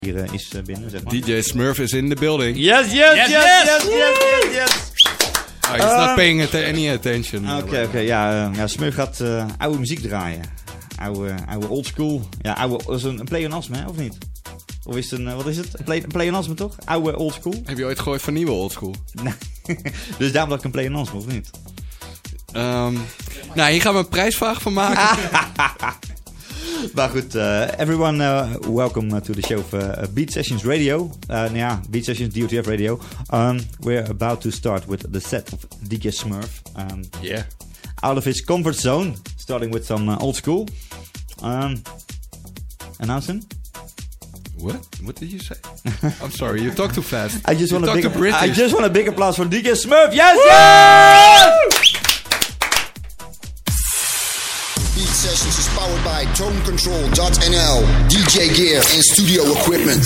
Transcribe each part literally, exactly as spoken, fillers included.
hier uh, is uh, binnen, zeg maar. D J Smurf is in the building. Yes, yes, yes, yes, yes, yes, yes, yes. Oh, he's um, not paying at- any attention. Oké, okay, oké. Okay, ja, uh, ja, Smurf gaat uh, oude muziek draaien. Oude, oude old school. Ja, oude, dat is een, een pleonasme, hè, of niet? Of is het een, wat is het? Een, play, een pleonasme, toch? Oude old school? Heb je ooit gehoord van nieuwe old school? Nee. Dus daarom dat ik een pleonasme, of niet? Um, nou, hier gaan we een prijsvraag van maken. Maar goed, uh, everyone, uh, welcome uh, to the show of uh, Beat Sessions Radio. Uh, nou ja, Beat Sessions, D O T F Radio. Um, we're about to start with the set of D J Smurf. Um, yeah. Out of his comfort zone, starting with some uh, old school. Um, announcing? What? What did you say? I'm sorry, you talk too fast. I just you want a big, British. I just want a big applause for D J Smurf. Yes, yes! Beat Sessions is powered by tone control dot n l, D J gear and studio equipment.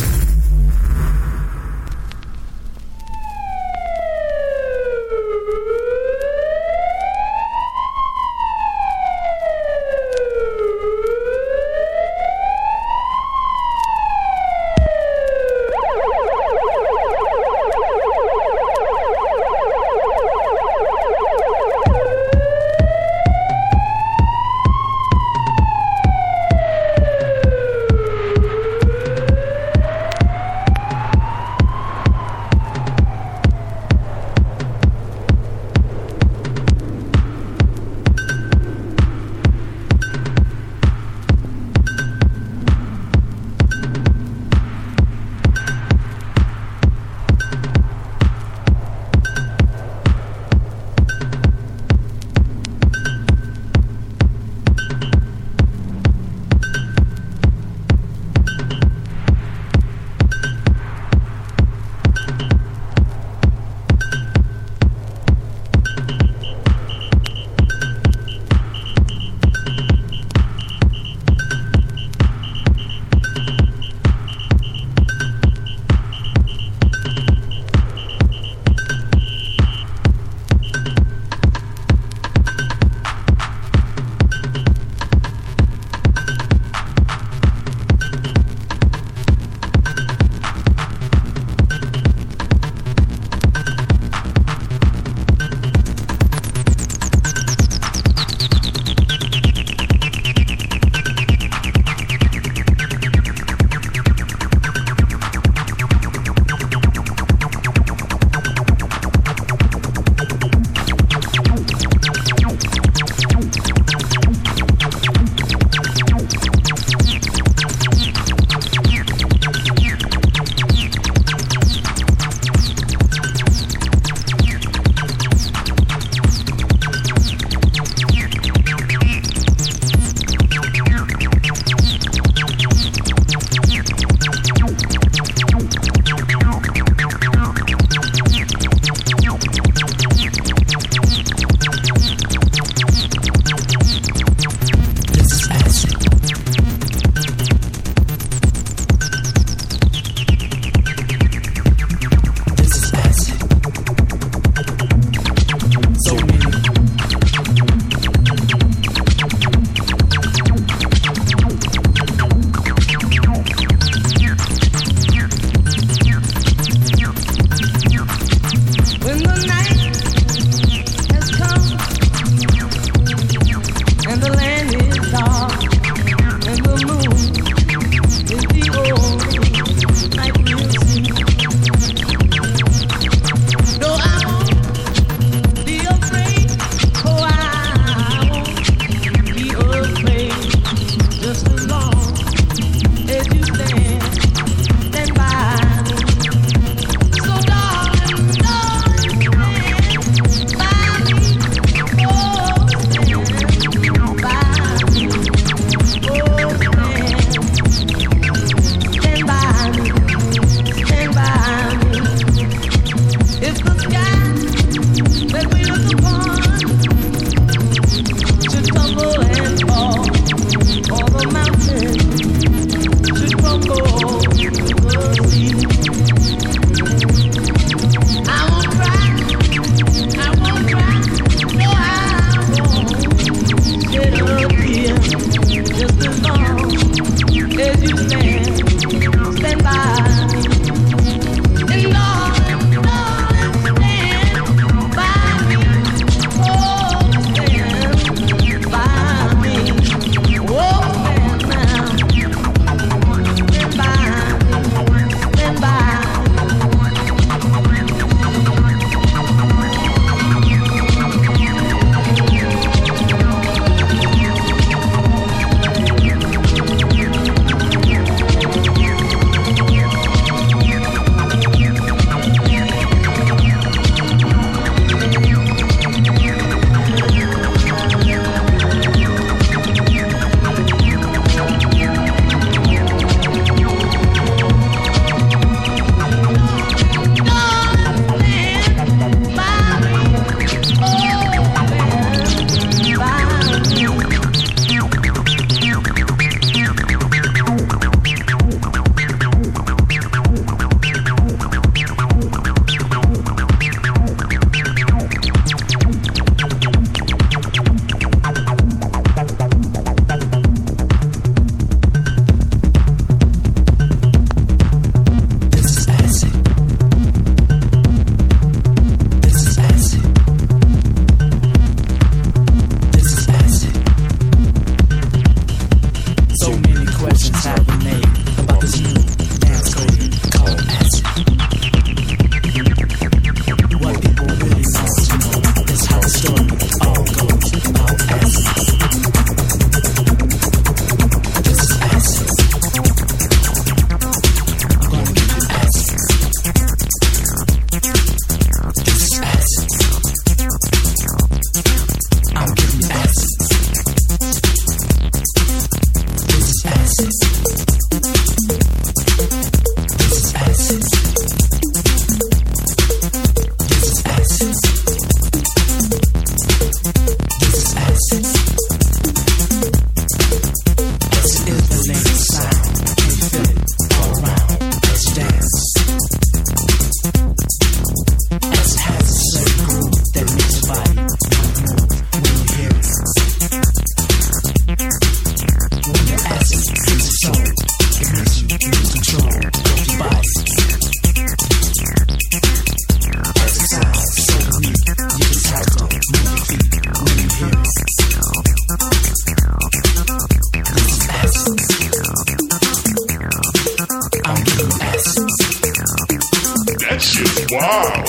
wild.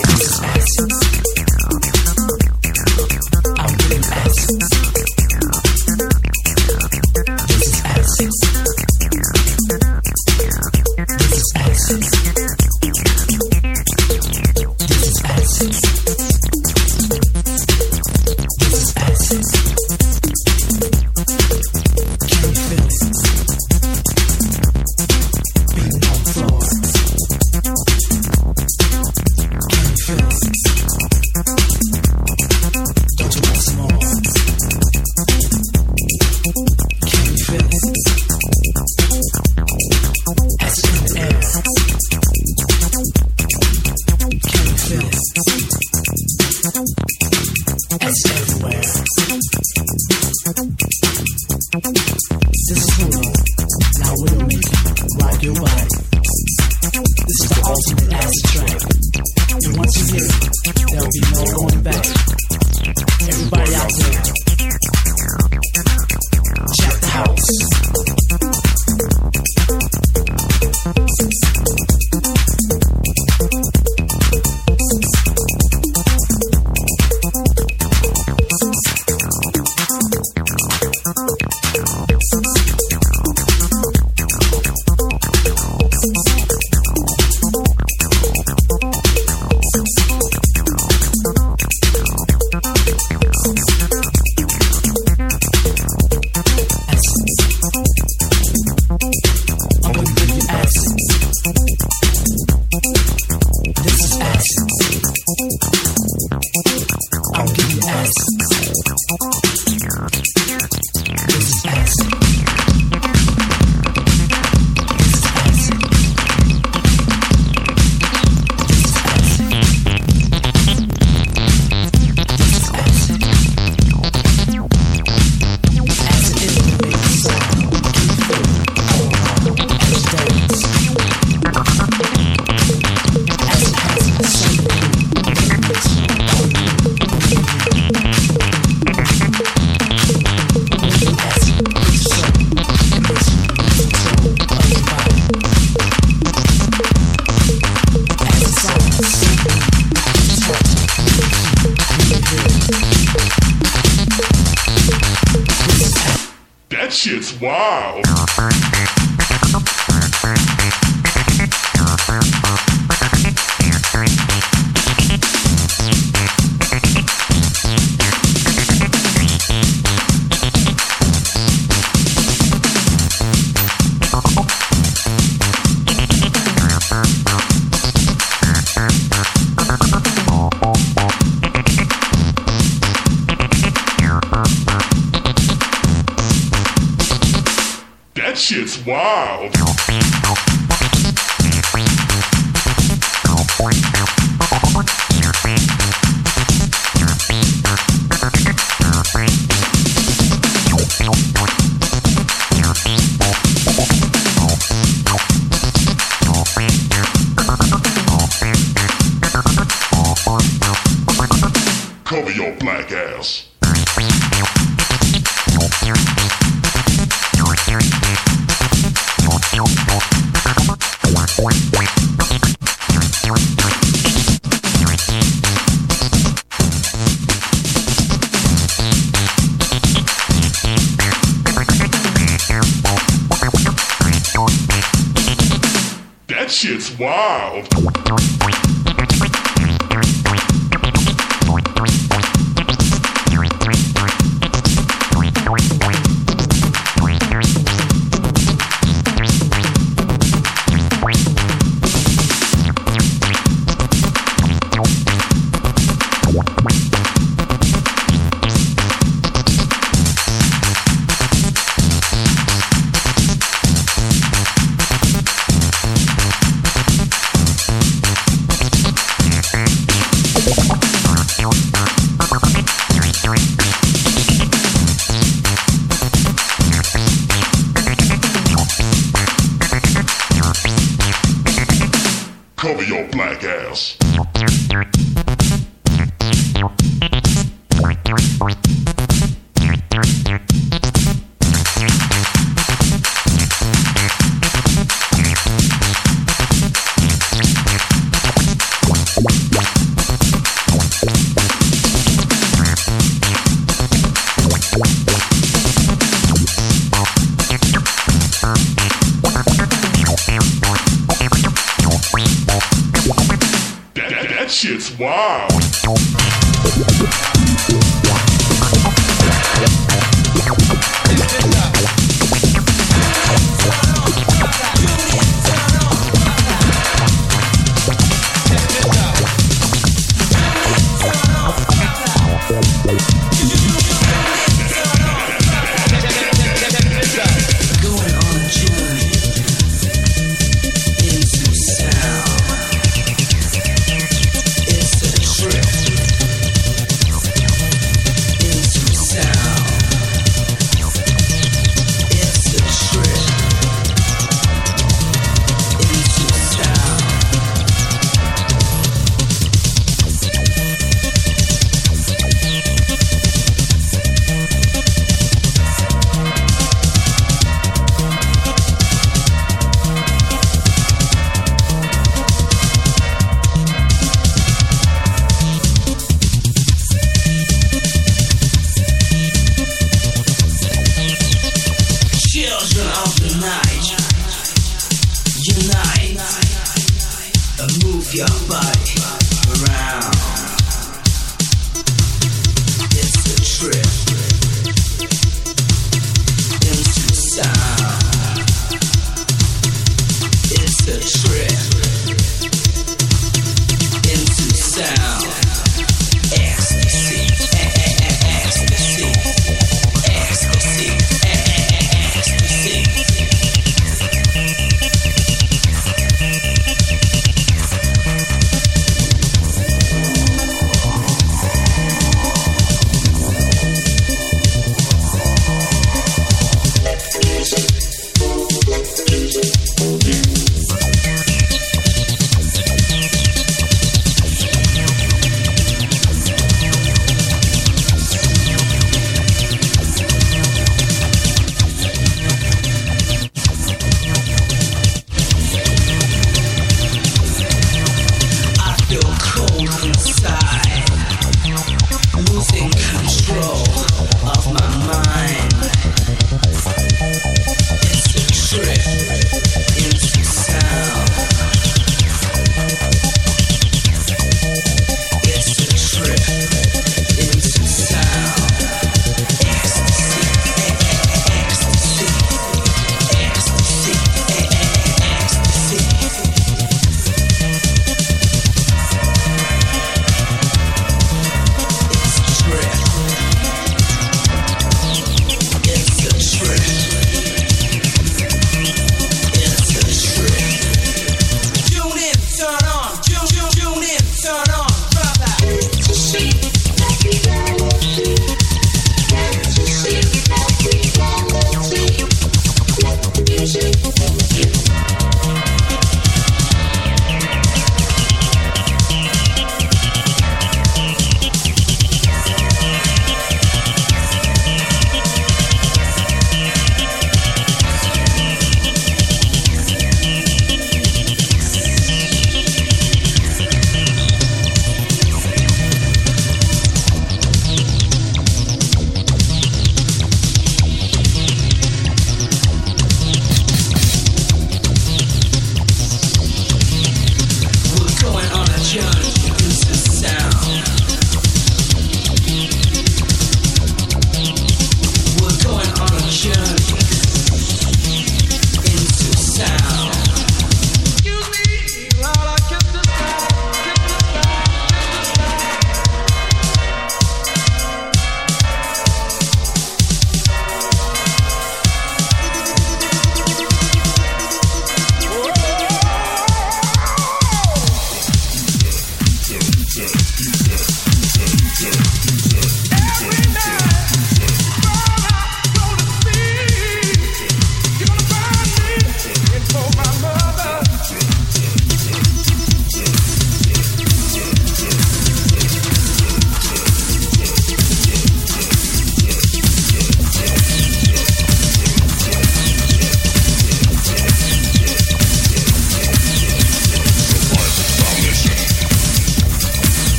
I'm getting acid. This is acid. This is acid. This is acid. This is acid. Can you feel it? Beating on the floor. Can you feel it? Don't you want some more? Can you feel it? Acid in the air. Can you feel it? Acid everywhere. This is Hulu. Now we'll make it rock your body. This is the ultimate acid track. And once you hear it, there'll be no going back. Everybody out there, check the house. I'm gonna give you acid. This is acid. I'll give you acid. This is acid. This is acid. This is acid. This is acid. Acid is the big sound. Keep feeling. Acid dance. Acid has the same movements. Acid is so control of your body. Acid science. Touch. This is acid. That shit's wild. That shit's wild. Cover your black ass. That shit's wild. Cover your black ass. shit's wild.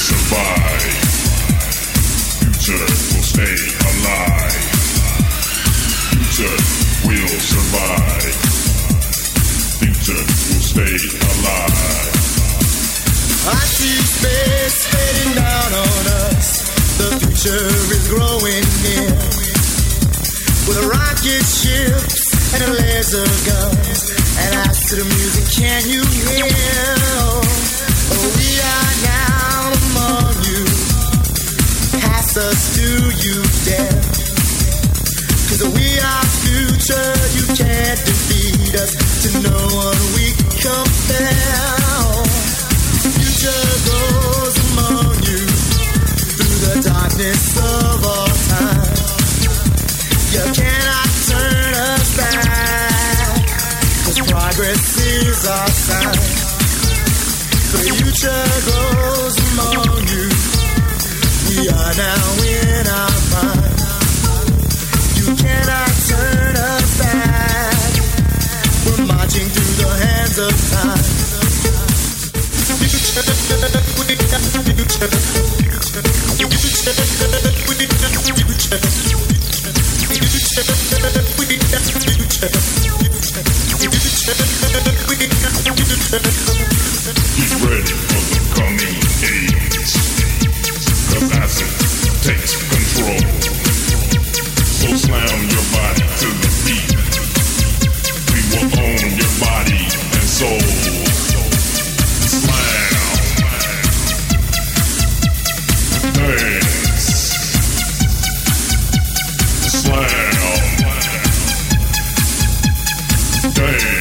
survive. Future will stay alive. Future will survive. Future will stay alive. I see space fading down on us. The future is growing near. With rocket ships and laser guns, and after the music, can you hear? Oh, we are now among you. Pass us, do you dare? 'Cause we are future, you can't defeat us. To no one we compare. Future goes among you through the darkness of all time. You cannot turn us back, 'cause progress is our sign. The future goes among you. We are now in our prime. You cannot turn us back. We're marching through the hands of time. Get ready for the coming age, 'cause acid takes control. So slam your body to the beat. We will own your body and soul. Slam, dance, slam, dance.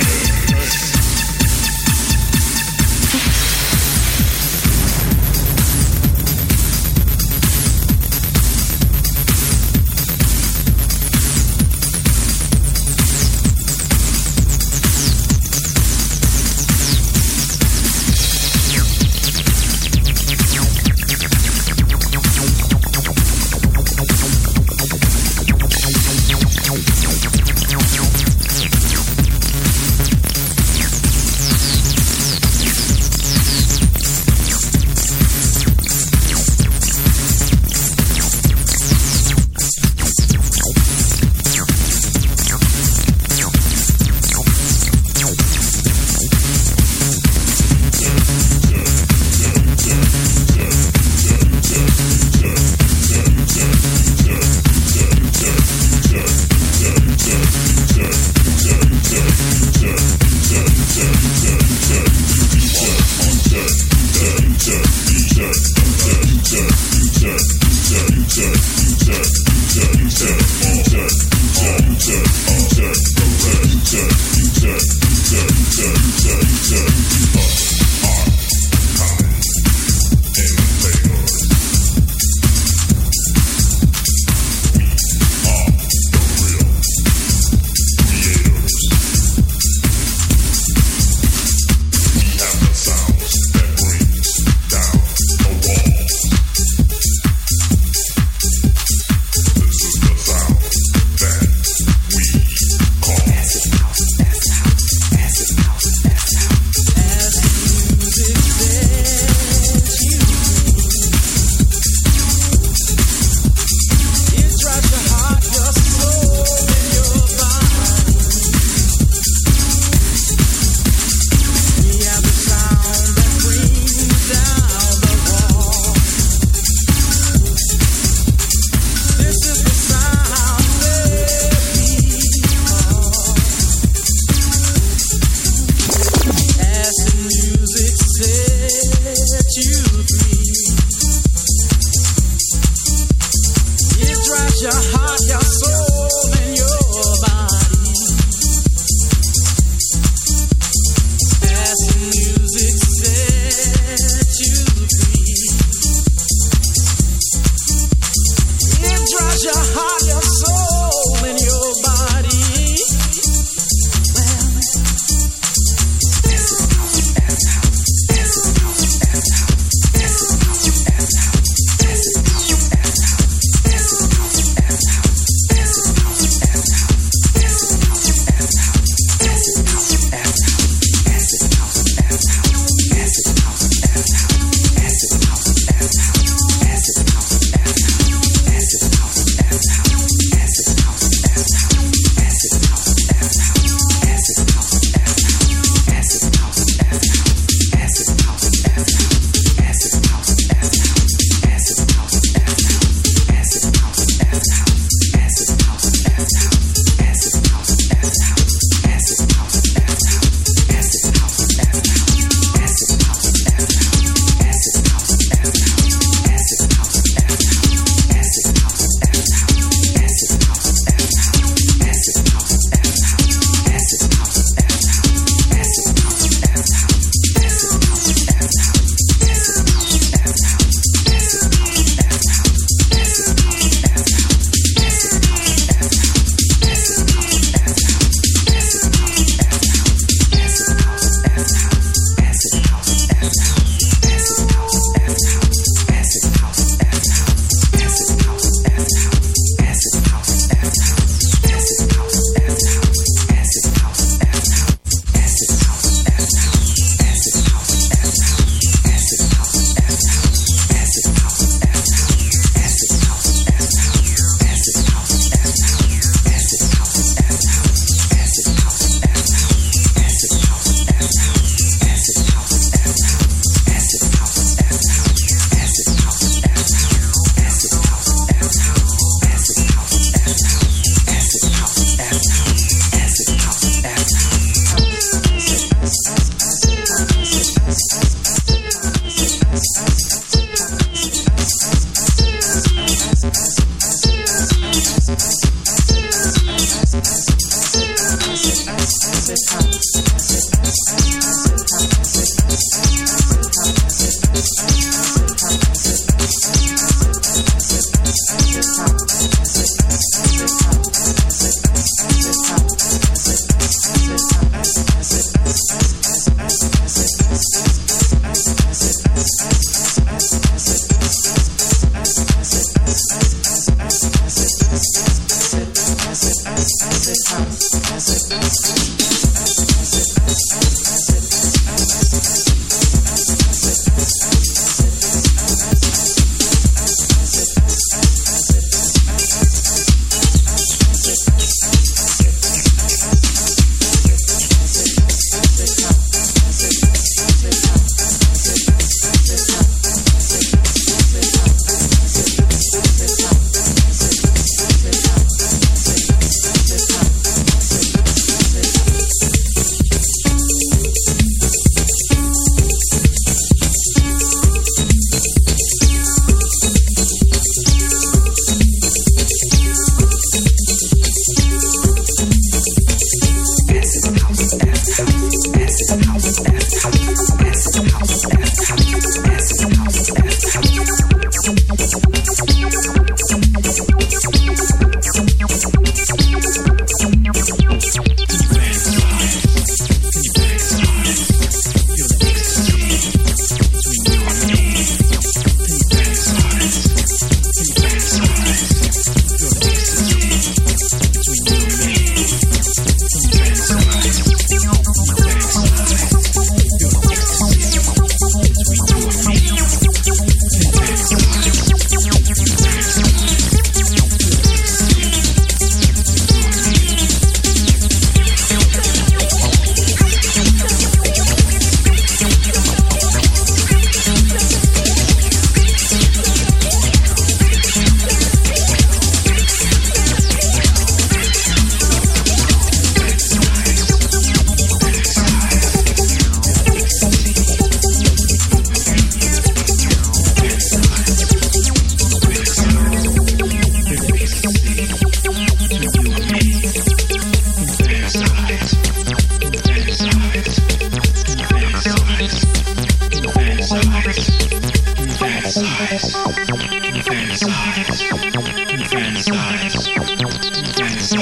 fantasize? Can you fantasize? Can you fantasize? Can you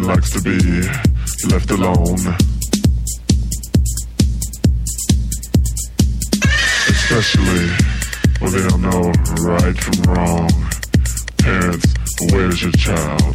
likes to be left alone. Especially when they don't know right from wrong. Parents, where's your child?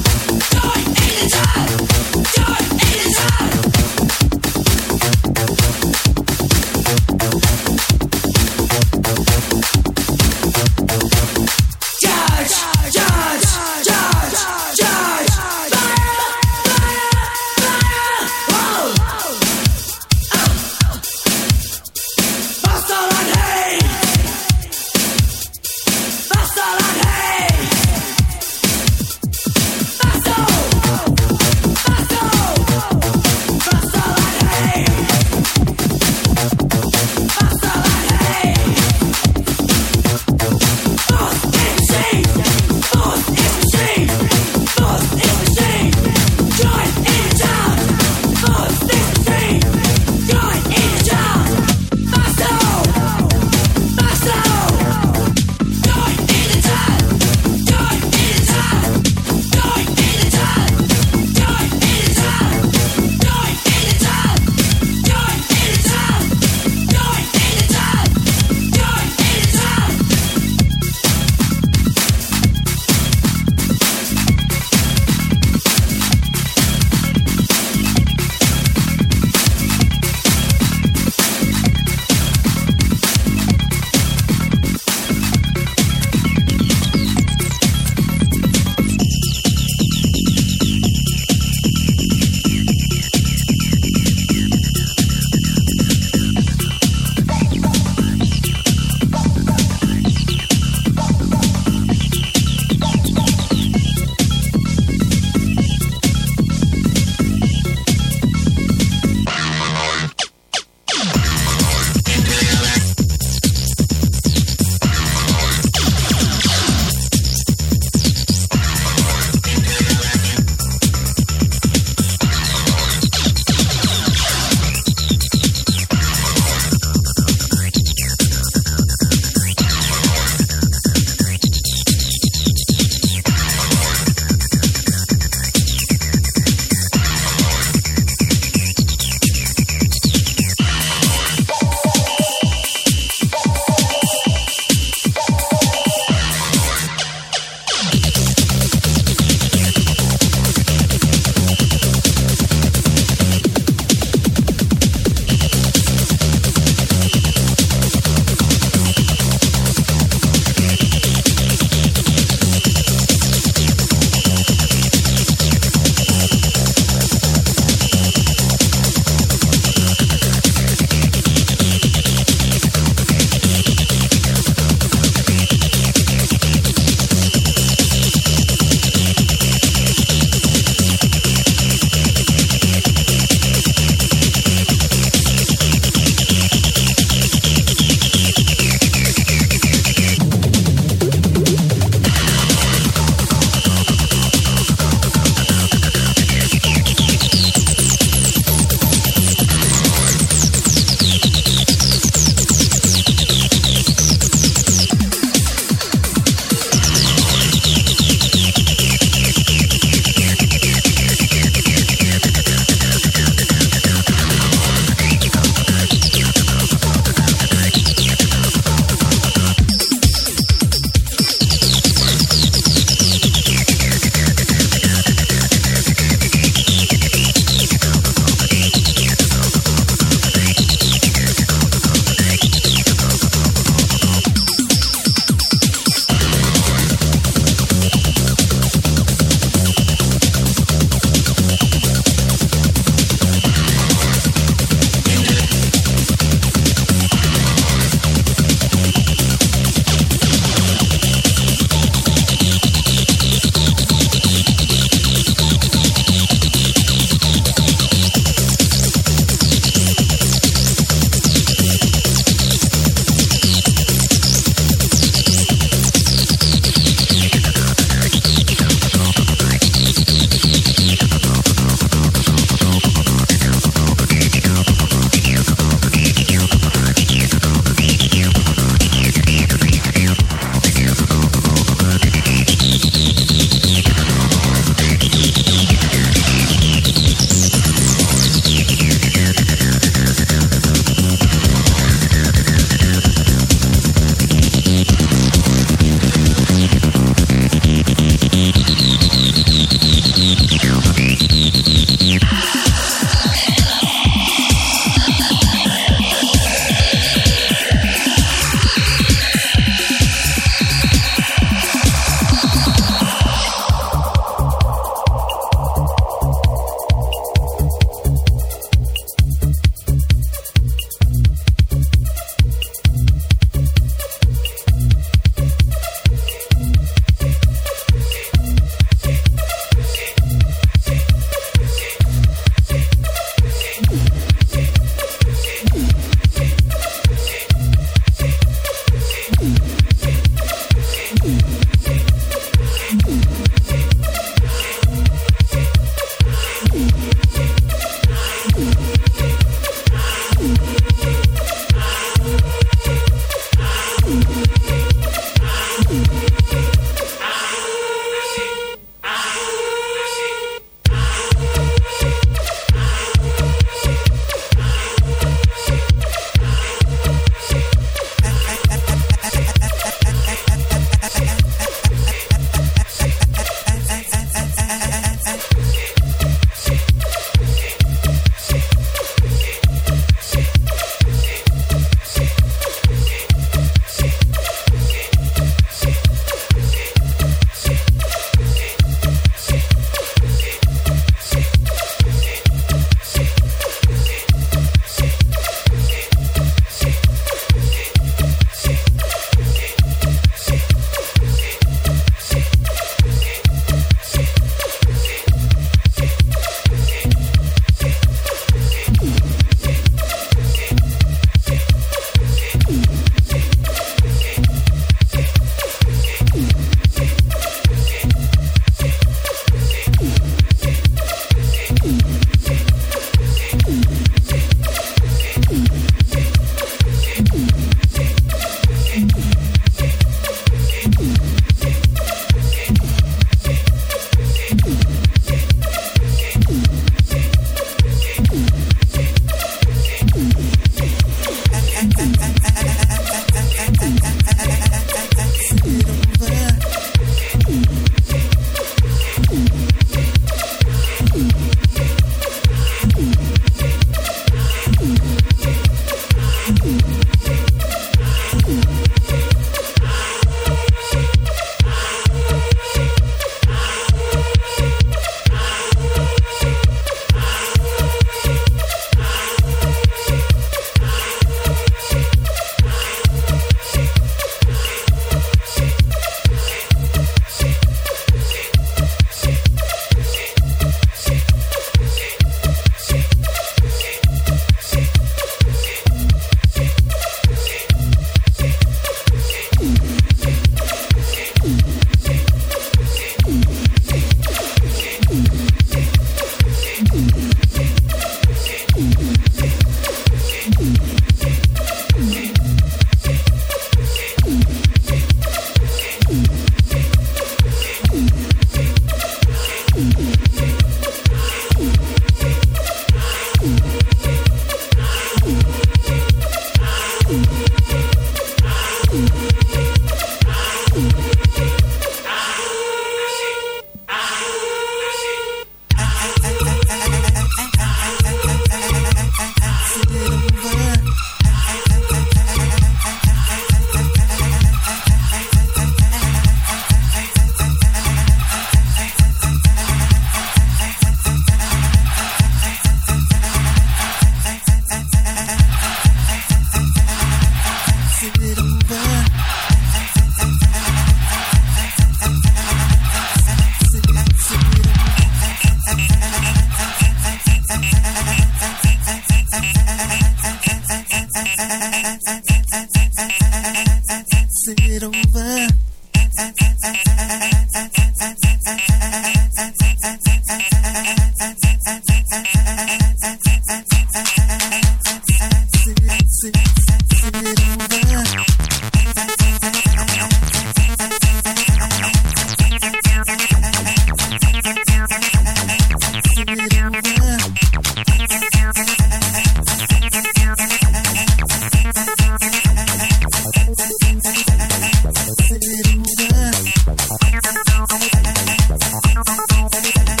Sit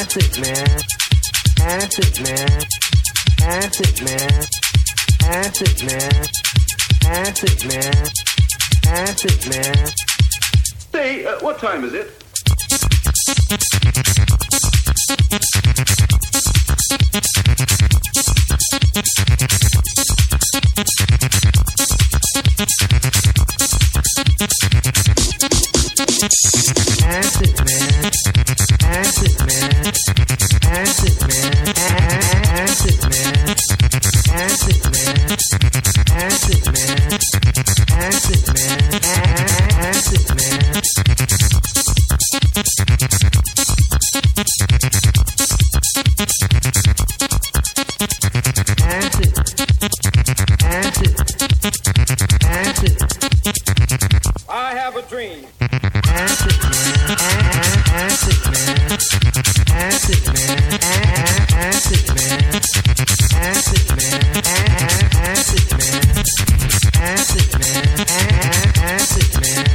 Acid man, acid man, acid man, acid man, acid man, acid man. Say, uh, what time is it? Acid man, acid man, acid man, acid man, acid man, acid man, acid man, acid man. Acid, acid, acid. I have a dream. Acid man, acid man, acid man, acid man, acid man, acid man, acid man, acid man.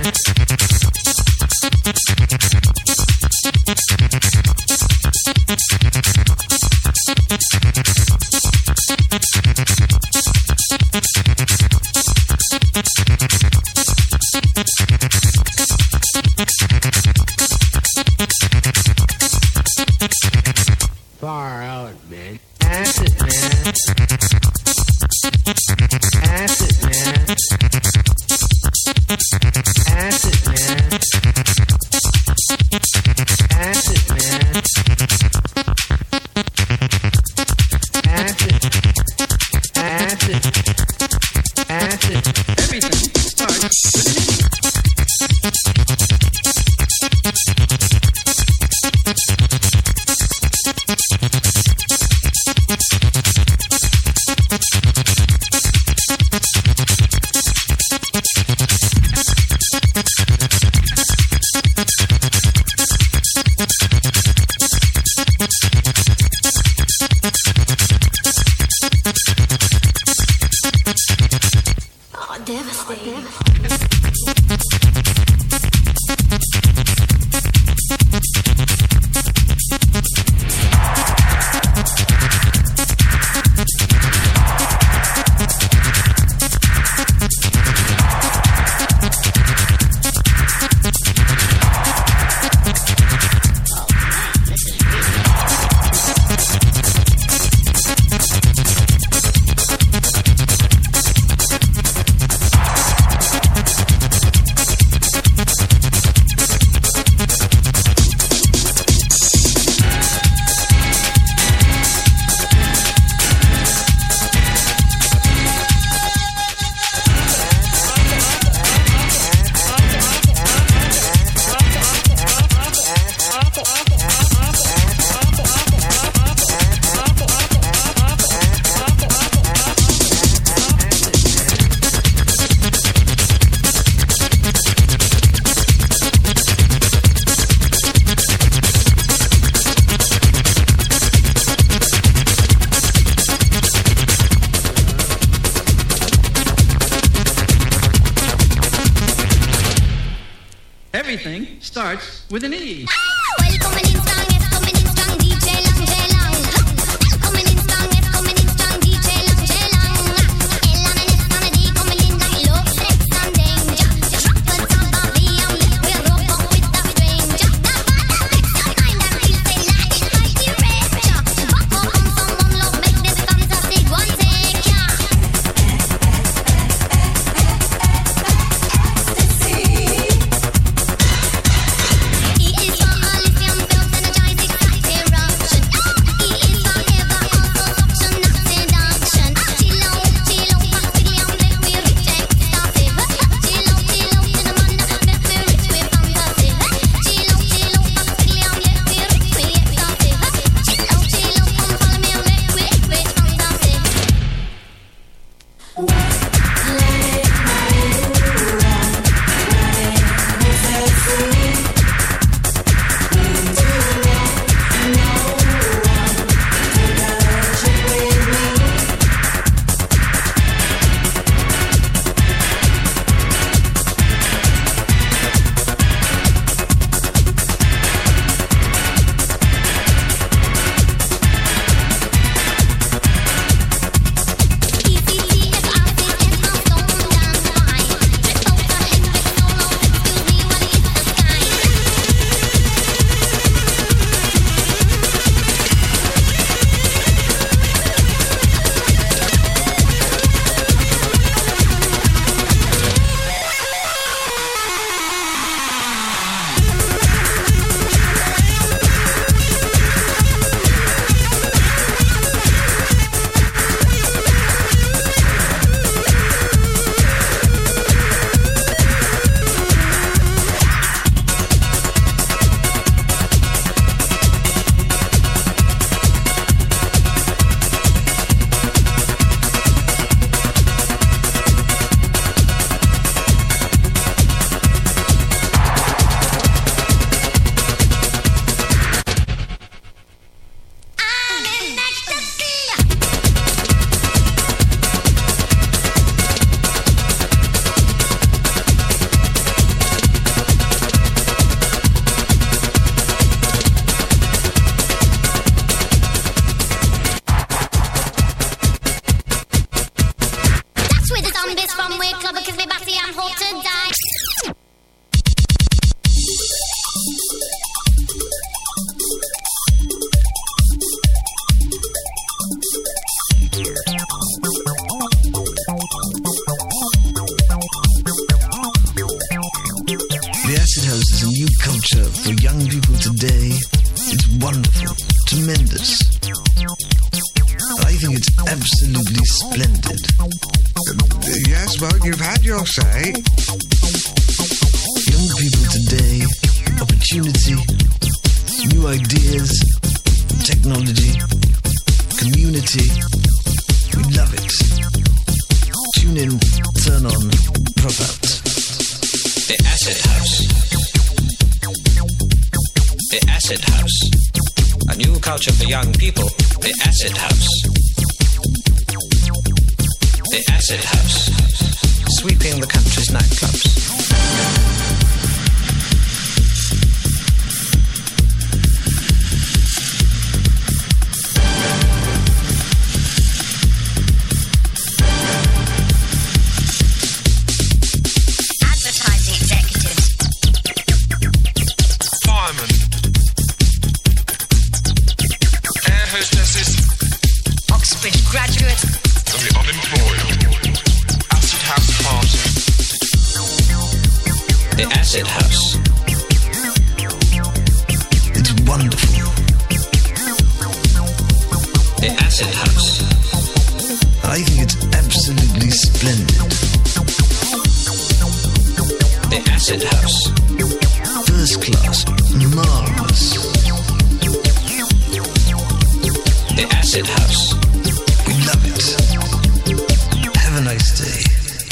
Far out, man. Acid man. Acid man. Acid man. Acid man. Acid. Acid. Acid. Everything starts with me. Oh, devastating. Everything starts with an E. Well, coming in strong, yes, coming in strong, D J Long, J Long. Coming in strong, yes, coming in strong, D J Long, J Long. L on an S on a D, coming in like love, sex and danger. Drop the top of the on lip, we'll rope up with the stranger. The bottom makes your mind and feel say like it might be rapture. Buck up on someone love, make this fantastic one take ya. E is for all lithium pills, energize, excite, eruption. E is for ever, also suction, not seduction. Chill out, chill out, practically I'm let me reject stuffy. Chill out, chill out, to the man that make me rich with fantasy. Chill out, chill out, practically I'm let me rich with stuffy. Chill out, chill out, come follow me and make me rich with fantasy. can't hope to die. The acid house is a new culture for young people today. It's wonderful, tremendous. I think it's absolutely splendid. Yes, well, you've had your say. Young people today, opportunity, new ideas, technology, community. We love it. Tune in, turn on, drop out. The Acid House. The Acid House. A new culture for young people. The Acid House. The Acid House. Sweeping the country's nightclubs. Acid House. It's wonderful. The Acid House. I think it's absolutely splendid. The Acid House. First class, marvelous. The Acid House. We love it. Have a nice day.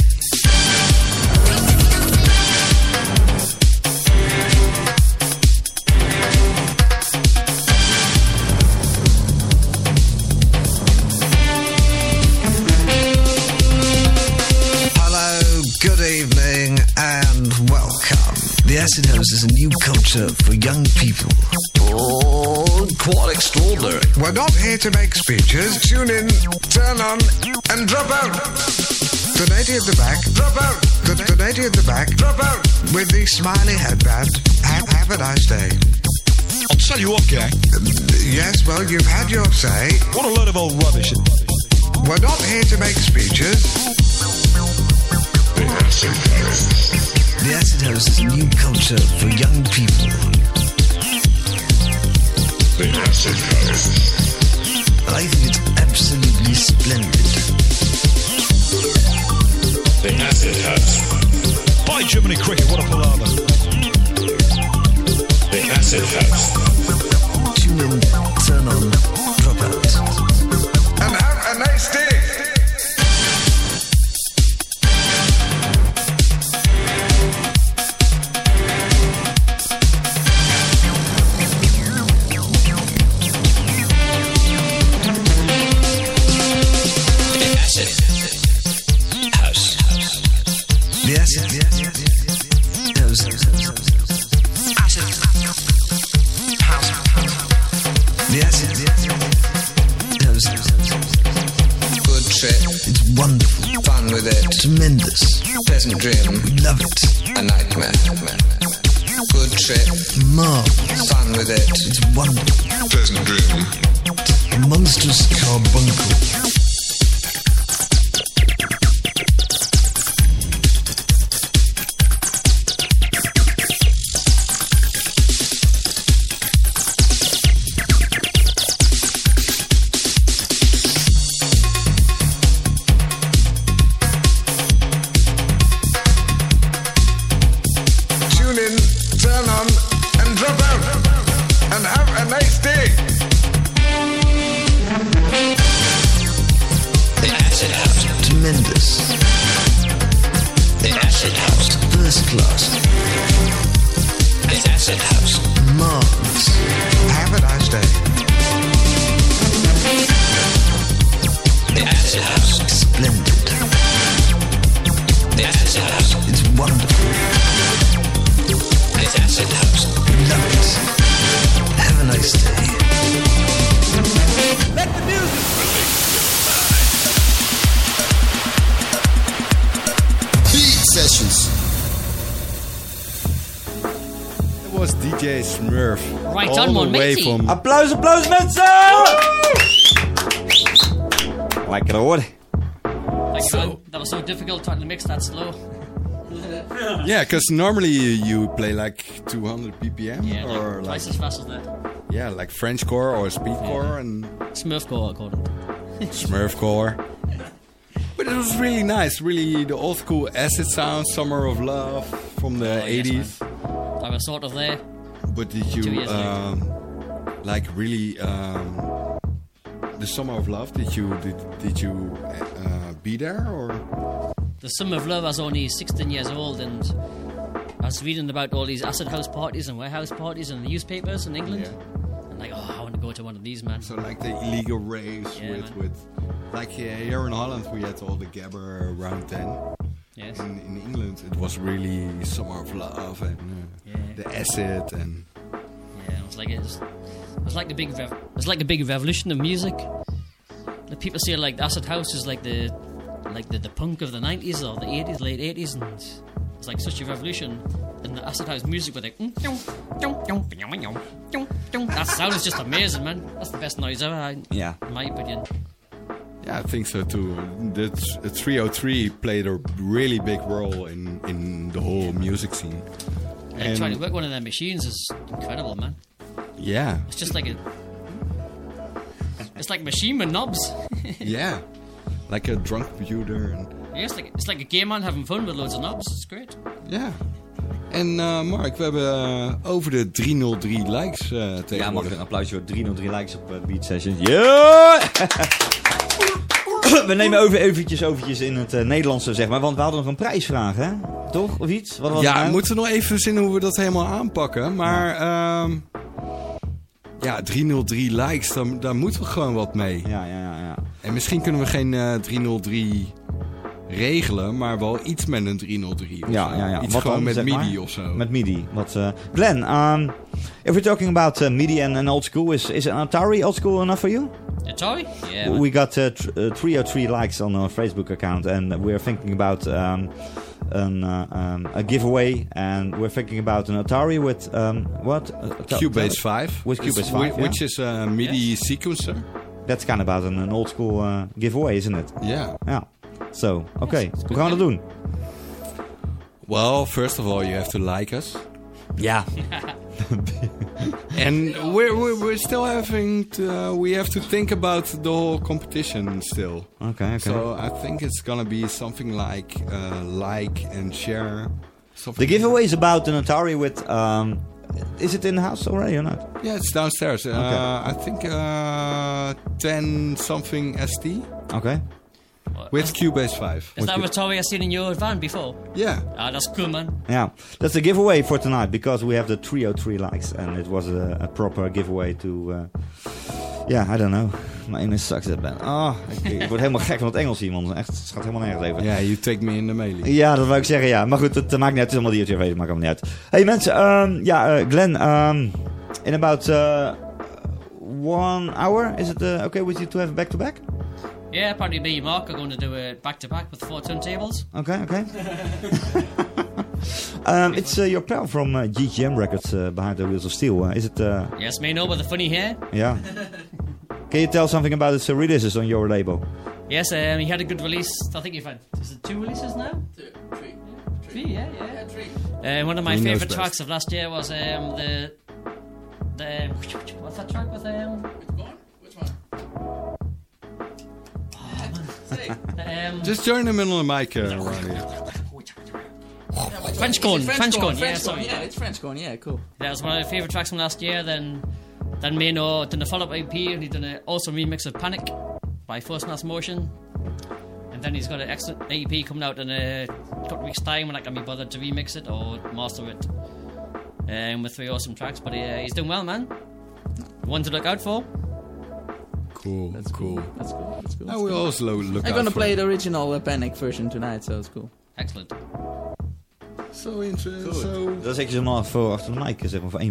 The Acid House is a new culture for young people. Oh, quite extraordinary. We're not here to make speeches. Tune in, turn on, and drop out. The lady at the back, drop out. The, the lady at the back, drop out. With the smiley headband, have, have a nice day. I'll tell you what, gang. Uh, yes, well, you've had your say. What a load of old rubbish. We're not here to make speeches. The Acid House. The Acid House is a new culture for young people. The Acid House. I think it's absolutely splendid. The Acid House. By Germany cricket, what a palaver. The Acid House. Tune in, turn on, drop out. And have a nice day. The Acid House. Acid House. The Acid House. Good trip. It's wonderful. Fun with it. Tremendous. Pleasant dream. We love it. A nightmare. Good trip. Marvelous. Fun with it. It's wonderful. Pleasant dream. A monstrous carbuncle. Session. J Smurf. Right all on, the man, way matey. from Applaus, applaus mensen! Lekker hoor. Like, So- man, that was so difficult trying to mix that slow. Yeah, because normally you, you play like two hundred B P M Yeah, or like, twice like as fast as that. yeah, like Frenchcore or speedcore and Smurfcore, I called it. Smurfcore. But it was really nice, really the old school acid sound, Summer of Love from the Oh, yes, eighties. I was sort of there. But did Two you years later. um, like really um, the Summer of Love? Did you did did you uh, be there or? The Summer of Love, I was only sixteen years old, and I was reading about all these acid house parties and warehouse parties in the newspapers in England. And like, oh, I want to go to one of these, man. So like the illegal raves Yeah, with man. with like uh, here in Holland we had all the Gabber around then. Yes. In, in England it was really Summer of Love and uh, Yeah. the acid and Yeah, it was like it was, it was like a big, rev- it was like a big revolution of music. The people say like the acid house is like the, like the, the punk of the nineties or the eighties, late eighties, and it's like such a revolution. And the acid house music with like, that sound is just amazing, man. That's the best noise ever, I- Yeah. in my opinion. yeah, I think so too. The three oh three played a really big role in, in the whole music scene. Like trying to work one of their machines is incredible, man. yeah, It's just like a, it's like a machine with knobs. yeah, like a drunk computer and Yeah, it's like it's like a gay man having fun with loads of knobs. It's great. ja. En uh, Mark, we hebben uh, over de driehonderddrie likes uh, Ja, mag tegenwoordig. ik een applausje voor driehonderddrie likes op uh, Beat Sessions. Yeah! We nemen over eventjes, eventjes in het uh, Nederlands, zeg maar. Want we hadden nog een prijsvraag, hè? Toch? Of iets? Wat was het Ja, nou? moeten we nog even verzinnen hoe we dat helemaal aanpakken. Maar ehm ja, driehonderddrie likes, daar, daar moeten we gewoon wat mee. Ja, ja, ja. ja. En misschien kunnen we geen uh, driehonderddrie regelen, maar wel iets met een driehonderddrie. Of Ja, zo. ja, ja. Iets Wat gewoon dan, met zeg MIDI maar? of zo. Met MIDI. Wat, uh, Glenn, um, if we're talking about uh, MIDI and, and old school, is, is an Atari old school enough for you? Atari? Yeah. man. We got uh, tr- uh, three oh three likes on our Facebook account, and we're thinking about um, an, uh, um, a giveaway, and we're thinking about an Atari with um, what? Uh, tell- Cubase tell- five. With It's Cubase whi- five, yeah? Which is a MIDI sequencer. That's kind of about an, an old school uh, giveaway, isn't it? Yeah. Ja. So, oké. Okay. Yes, Hoe gaan we dat doen? Well, first of all, you have to like us. Ja. And we're, we're, we're still having to, uh, we have to think about the whole competition still. Okay, okay. So I think it's gonna be something like uh, like and share. The Something giveaway is about an Atari with... Um, is it in the house already or not? Yeah, it's downstairs. Uh, Okay. I think uh, ten something S T Okay. with Cubase five. Is that Atari I seen in your van before? Yeah. Ah, that's cool, man. Yeah, that's a giveaway for tonight because we have the three oh three likes and it was a, a proper giveaway to... Uh, yeah, I don't know. My English sucks at bad. Oh, ik, ik word helemaal gek van het Engels hier, man. Echt, het gaat helemaal nergens even. Yeah, you take me in the mailing. Ja, dat wou ik zeggen, ja. Maar goed, het maakt niet uit. Het is allemaal D J Radio, het maakt allemaal niet uit. Hey mensen, um, ja, uh, Glenn, um, in about uh, one hour, is it uh, okay with you to have back-to-back? Yeah, probably me and Mark are going to do it back to back with four turntables. Okay, okay. um, it's uh, your pal from uh, G G M Records uh, behind the Wheels of Steel. Uh, is it? Uh, Yes, me know with the funny hair. yeah. Can you tell something about its uh, releases on your label? Yes, um, he had a good release. I think you've had is it two releases now? Two, three. Three, yeah, yeah. three. Uh, one of my He knows favourite best. tracks of last year was um, the the what's that track with um Which one? Which one? um Just join him in on the mic, uh, Ronnie. French Corn, French Corn, yeah, French sorry. Corn, yeah, it's French Corn, yeah, cool. That was one of my favourite tracks from last year. Then, then Mano done a follow-up E P, and he done an awesome remix of Panic by First Mass Motion. And then he's got an excellent E P coming out in a couple of weeks' time when I can be bothered to remix it or master it. Um, with three awesome tracks, but uh, he's doing well, man. One to look out for. Cool, That's cool. cool. That's cool. That's cool. I will also look I'm out gonna for play it. the original uh, Panic version tonight, so it's cool. Excellent. So interesting. So Dat zet je ze maar voor achter de mic, zeg maar, voor één